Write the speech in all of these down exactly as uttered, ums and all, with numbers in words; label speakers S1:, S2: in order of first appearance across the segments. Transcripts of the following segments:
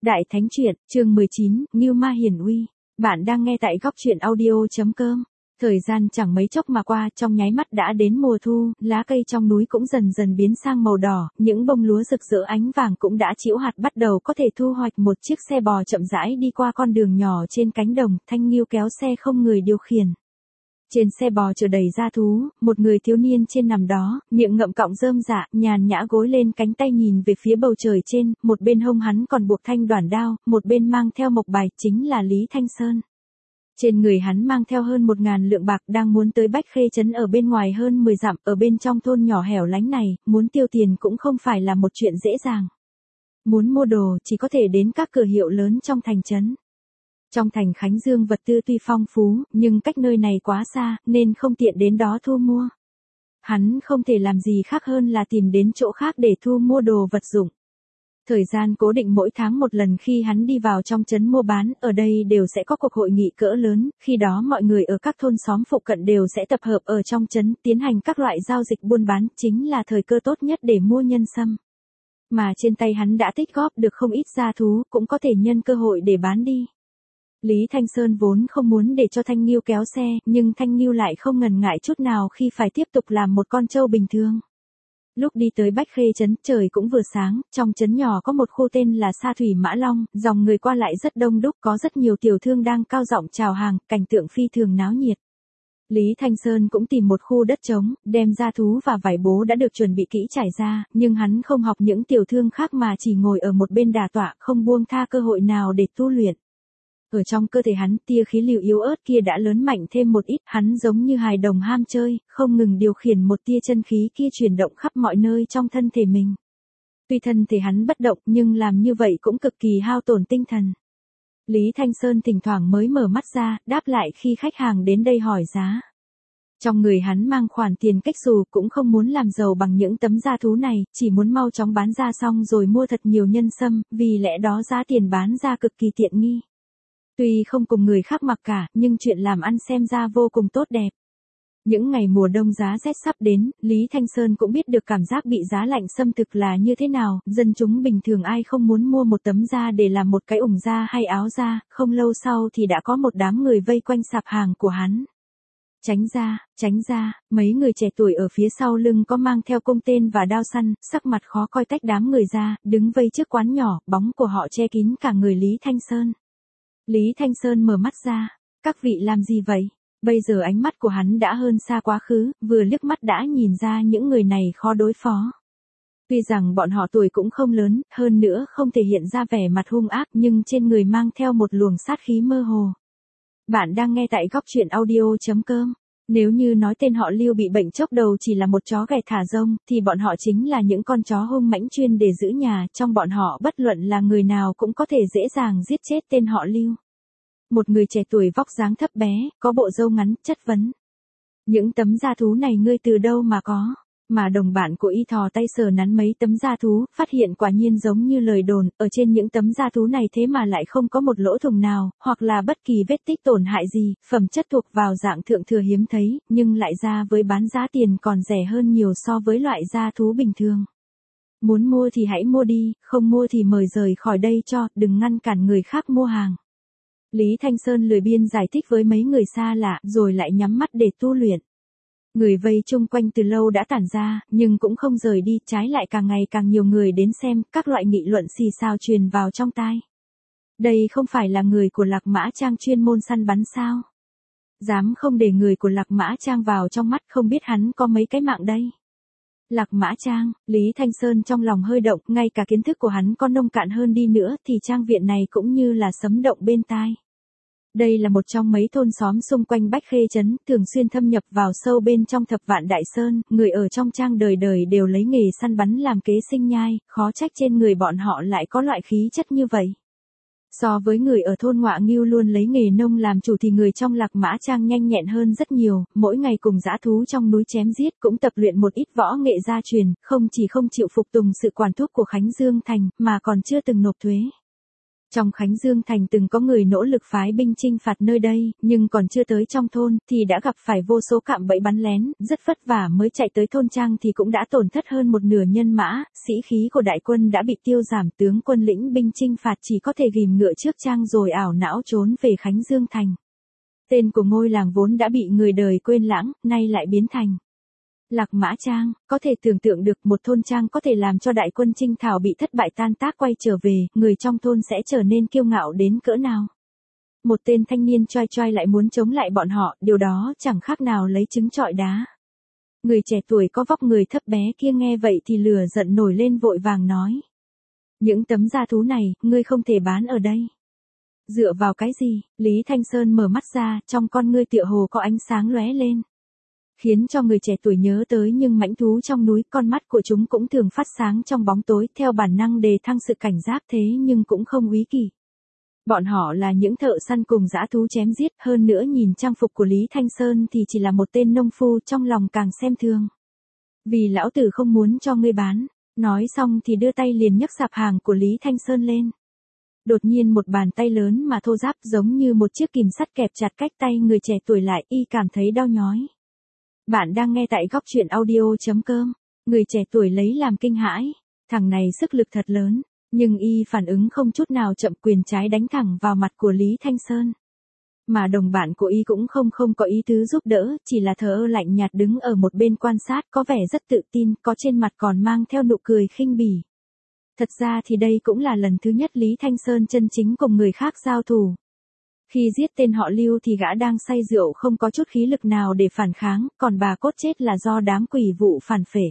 S1: Đại Thánh Truyện, chương mười chín, Ngưu Ma Hiển Uy. Bạn đang nghe tại góc truyện audio.com. Thời gian chẳng mấy chốc mà qua, trong nháy mắt đã đến mùa thu, lá cây trong núi cũng dần dần biến sang màu đỏ, những bông lúa rực rỡ ánh vàng cũng đã trĩu hạt bắt đầu có thể thu hoạch. Một chiếc xe bò chậm rãi đi qua con đường nhỏ trên cánh đồng, Thanh Ngưu kéo xe không người điều khiển. Trên xe bò chở đầy dã thú, một người thiếu niên trên nằm đó, miệng ngậm cọng rơm rạ, nhàn nhã gối lên cánh tay nhìn về phía bầu trời trên, một bên hông hắn còn buộc thanh đoản đao, một bên mang theo mộc bài, chính là Lý Thanh Sơn. Trên người hắn mang theo hơn một ngàn lượng bạc, đang muốn tới Bách Khê trấn ở bên ngoài hơn mười dặm, ở bên trong thôn nhỏ hẻo lánh này, muốn tiêu tiền cũng không phải là một chuyện dễ dàng. Muốn mua đồ chỉ có thể đến các cửa hiệu lớn trong thành trấn. Trong thành Khánh Dương vật tư tuy phong phú, nhưng cách nơi này quá xa, nên không tiện đến đó thu mua. Hắn không thể làm gì khác hơn là tìm đến chỗ khác để thu mua đồ vật dụng. Thời gian cố định mỗi tháng một lần khi hắn đi vào trong trấn mua bán, ở đây đều sẽ có cuộc hội nghị cỡ lớn, khi đó mọi người ở các thôn xóm phụ cận đều sẽ tập hợp ở trong trấn, tiến hành các loại giao dịch buôn bán, chính là thời cơ tốt nhất để mua nhân sâm. Mà trên tay hắn đã tích góp được không ít dã thú, cũng có thể nhân cơ hội để bán đi. Lý Thanh Sơn vốn không muốn để cho Thanh Ngưu kéo xe, nhưng Thanh Ngưu lại không ngần ngại chút nào khi phải tiếp tục làm một con trâu bình thường. Lúc đi tới Bách Khê trấn, trời cũng vừa sáng, trong trấn nhỏ có một khu tên là Sa Thủy Mã Long, dòng người qua lại rất đông đúc, có rất nhiều tiểu thương đang cao giọng chào hàng, cảnh tượng phi thường náo nhiệt. Lý Thanh Sơn cũng tìm một khu đất trống, đem dã thú và vải bố đã được chuẩn bị kỹ trải ra, nhưng hắn không học những tiểu thương khác mà chỉ ngồi ở một bên đả tọa, không buông tha cơ hội nào để tu luyện. Ở trong cơ thể hắn, tia khí lưu yếu ớt kia đã lớn mạnh thêm một ít, hắn giống như hài đồng ham chơi, không ngừng điều khiển một tia chân khí kia chuyển động khắp mọi nơi trong thân thể mình. Tuy thân thể hắn bất động, nhưng làm như vậy cũng cực kỳ hao tổn tinh thần. Lý Thanh Sơn thỉnh thoảng mới mở mắt ra, đáp lại khi khách hàng đến đây hỏi giá. Trong người hắn mang khoản tiền cách xù, cũng không muốn làm giàu bằng những tấm dã thú này, chỉ muốn mau chóng bán ra xong rồi mua thật nhiều nhân sâm, vì lẽ đó giá tiền bán ra cực kỳ tiện nghi. Tuy không cùng người khác mặc cả, nhưng chuyện làm ăn xem ra vô cùng tốt đẹp. Những ngày mùa đông giá rét sắp đến, Lý Thanh Sơn cũng biết được cảm giác bị giá lạnh xâm thực là như thế nào, dân chúng bình thường ai không muốn mua một tấm da để làm một cái ủng da hay áo da, không lâu sau thì đã có một đám người vây quanh sạp hàng của hắn. Tránh ra, tránh ra, mấy người trẻ tuổi ở phía sau lưng có mang theo cung tên và đao săn, sắc mặt khó coi tách đám người ra, đứng vây trước quán nhỏ, bóng của họ che kín cả người Lý Thanh Sơn. Lý Thanh Sơn mở mắt ra, các vị làm gì vậy? Bây giờ ánh mắt của hắn đã hơn xa quá khứ, vừa liếc mắt đã nhìn ra những người này khó đối phó. Tuy rằng bọn họ tuổi cũng không lớn, hơn nữa không thể hiện ra vẻ mặt hung ác, nhưng trên người mang theo một luồng sát khí mơ hồ. Bạn đang nghe tại góc truyện audio.com. Nếu như nói tên họ Lưu bị bệnh chốc đầu chỉ là một chó ghẻ thả rông, thì bọn họ chính là những con chó hung mãnh chuyên để giữ nhà, trong bọn họ bất luận là người nào cũng có thể dễ dàng giết chết tên họ Lưu. Một người trẻ tuổi vóc dáng thấp bé, có bộ râu ngắn, chất vấn. Những tấm dã thú này ngươi từ đâu mà có? Mà đồng bạn của y thò tay sờ nắn mấy tấm dã thú, phát hiện quả nhiên giống như lời đồn, ở trên những tấm dã thú này thế mà lại không có một lỗ thủng nào, hoặc là bất kỳ vết tích tổn hại gì, phẩm chất thuộc vào dạng thượng thừa hiếm thấy, nhưng lại ra với bán giá tiền còn rẻ hơn nhiều so với loại dã thú bình thường. Muốn mua thì hãy mua đi, không mua thì mời rời khỏi đây cho, đừng ngăn cản người khác mua hàng. Lý Thanh Sơn lười biên giải thích với mấy người xa lạ, rồi lại nhắm mắt để tu luyện. Người vây chung quanh từ lâu đã tản ra, nhưng cũng không rời đi, trái lại càng ngày càng nhiều người đến xem, các loại nghị luận xì xào truyền vào trong tai. Đây không phải là người của Lạc Mã Trang chuyên môn săn bắn sao? Dám không để người của Lạc Mã Trang vào trong mắt, không biết hắn có mấy cái mạng đây. Lạc Mã Trang, Lý Thanh Sơn trong lòng hơi động, ngay cả kiến thức của hắn có nông cạn hơn đi nữa thì trang viện này cũng như là sấm động bên tai. Đây là một trong mấy thôn xóm xung quanh Bách Khê trấn, thường xuyên thâm nhập vào sâu bên trong Thập Vạn Đại Sơn, người ở trong trang đời đời đều lấy nghề săn bắn làm kế sinh nhai, khó trách trên người bọn họ lại có loại khí chất như vậy. So với người ở thôn Ngoạ Ngưu luôn lấy nghề nông làm chủ thì người trong Lạc Mã Trang nhanh nhẹn hơn rất nhiều, mỗi ngày cùng dã thú trong núi chém giết, cũng tập luyện một ít võ nghệ gia truyền, không chỉ không chịu phục tùng sự quản thúc của Khánh Dương Thành, mà còn chưa từng nộp thuế. Trong Khánh Dương Thành từng có người nỗ lực phái binh chinh phạt nơi đây, nhưng còn chưa tới trong thôn, thì đã gặp phải vô số cạm bẫy bắn lén, rất vất vả mới chạy tới thôn trang thì cũng đã tổn thất hơn một nửa nhân mã, sĩ khí của đại quân đã bị tiêu giảm, tướng quân lĩnh binh chinh phạt chỉ có thể ghim ngựa trước trang rồi ảo não trốn về Khánh Dương Thành. Tên của ngôi làng vốn đã bị người đời quên lãng, nay lại biến thành Lạc Mã Trang. Có thể tưởng tượng được một thôn trang có thể làm cho đại quân Trinh Thảo bị thất bại tan tác quay trở về, người trong thôn sẽ trở nên kiêu ngạo đến cỡ nào. Một tên thanh niên choi choi lại muốn chống lại bọn họ, điều đó chẳng khác nào lấy trứng trọi đá. Người trẻ tuổi có vóc người thấp bé kia nghe vậy thì lửa giận nổi lên vội vàng nói. Những tấm da thú này, ngươi không thể bán ở đây. Dựa vào cái gì? Lý Thanh Sơn mở mắt ra, trong con ngươi tựa hồ có ánh sáng lóe lên. Khiến cho người trẻ tuổi nhớ tới nhưng mãnh thú trong núi, con mắt của chúng cũng thường phát sáng trong bóng tối, theo bản năng đề thăng sự cảnh giác thế nhưng cũng không úy kỷ. Bọn họ là những thợ săn cùng dã thú chém giết, hơn nữa nhìn trang phục của Lý Thanh Sơn thì chỉ là một tên nông phu, trong lòng càng xem thường. Vì lão tử không muốn cho ngươi bán, nói xong thì đưa tay liền nhấc sạp hàng của Lý Thanh Sơn lên. Đột nhiên một bàn tay lớn mà thô ráp giống như một chiếc kìm sắt kẹp chặt cách tay người trẻ tuổi lại, y cảm thấy đau nhói. Bạn đang nghe tại góc truyện audio chấm com. Người trẻ tuổi lấy làm kinh hãi. Thằng này sức lực thật lớn, nhưng y phản ứng không chút nào chậm, quyền trái đánh thẳng vào mặt của Lý Thanh Sơn. Mà đồng bạn của y cũng không không có ý tứ giúp đỡ, chỉ là thờ ơ lạnh nhạt đứng ở một bên quan sát, có vẻ rất tự tin, có trên mặt còn mang theo nụ cười khinh bỉ. Thật ra thì đây cũng là lần thứ nhất Lý Thanh Sơn chân chính cùng người khác giao thủ. Khi giết tên họ Lưu thì gã đang say rượu không có chút khí lực nào để phản kháng, còn bà cốt chết là do đám quỷ vụ phản phệ.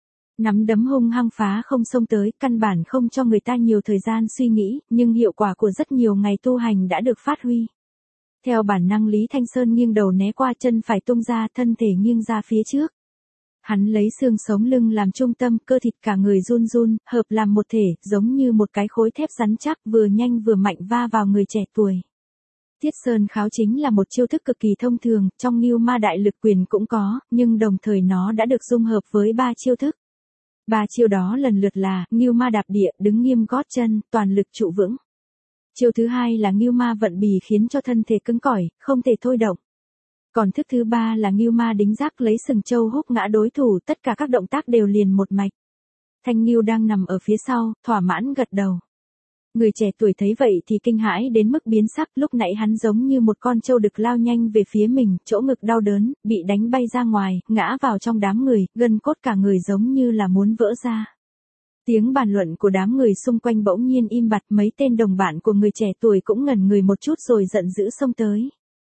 S1: Nắm đấm hung hăng phá không xông tới, căn bản không cho người ta nhiều thời gian suy nghĩ, nhưng hiệu quả của rất nhiều ngày tu hành đã được phát huy. Theo bản năng Lý Thanh Sơn nghiêng đầu né qua, chân phải tung ra, thân thể nghiêng ra phía trước. Hắn lấy xương sống lưng làm trung tâm, cơ thịt cả người run run, hợp làm một thể, giống như một cái khối thép rắn chắc, vừa nhanh vừa mạnh va vào người trẻ tuổi. Tiết Sơn Kháo chính là một chiêu thức cực kỳ thông thường, trong Ngưu Ma Đại Lực Quyền cũng có, nhưng đồng thời nó đã được dung hợp với ba chiêu thức. Ba chiêu đó lần lượt là Ngưu Ma Đạp Địa, đứng nghiêm gót chân, toàn lực trụ vững. Chiêu thứ hai là Ngưu Ma Vận Bì, khiến cho thân thể cứng cỏi, không thể thôi động. Còn thức thứ ba là Ngưu Ma Đính Giác, lấy sừng trâu húc ngã đối thủ, tất cả các động tác đều liền một mạch. Thanh Ngưu đang nằm ở phía sau, thỏa mãn gật đầu. Người trẻ tuổi thấy vậy thì kinh hãi đến mức biến sắc, lúc nãy hắn giống như một con trâu đực lao nhanh về phía mình, chỗ ngực đau đớn, bị đánh bay ra ngoài, ngã vào trong đám người, gân cốt cả người giống như là muốn vỡ ra. Tiếng bàn luận của đám người xung quanh bỗng nhiên im bặt, mấy tên đồng bạn của người trẻ tuổi cũng ngẩn người một chút rồi giận dữ xông tới.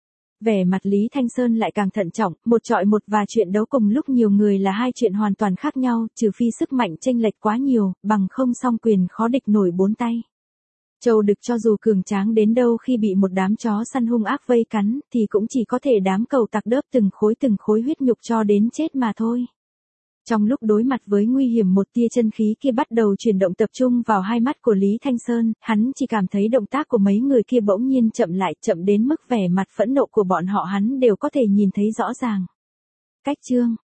S1: Vẻ mặt Lý Thanh Sơn lại càng thận trọng, một trọi một và chuyện đấu cùng lúc nhiều người là hai chuyện hoàn toàn khác nhau, trừ phi sức mạnh chênh lệch quá nhiều, bằng không song quyền khó địch nổi bốn tay. Trâu đực cho dù cường tráng đến đâu khi bị một đám chó săn hung ác vây cắn, thì cũng chỉ có thể đám cầu tặc đớp từng khối từng khối huyết nhục cho đến chết mà thôi. Trong lúc đối mặt với nguy hiểm, một tia chân khí kia bắt đầu chuyển động tập trung vào hai mắt của Lý Thanh Sơn, hắn chỉ cảm thấy động tác của mấy người kia bỗng nhiên chậm lại, chậm đến mức vẻ mặt phẫn nộ của bọn họ hắn đều có thể nhìn thấy rõ ràng. Cách chương,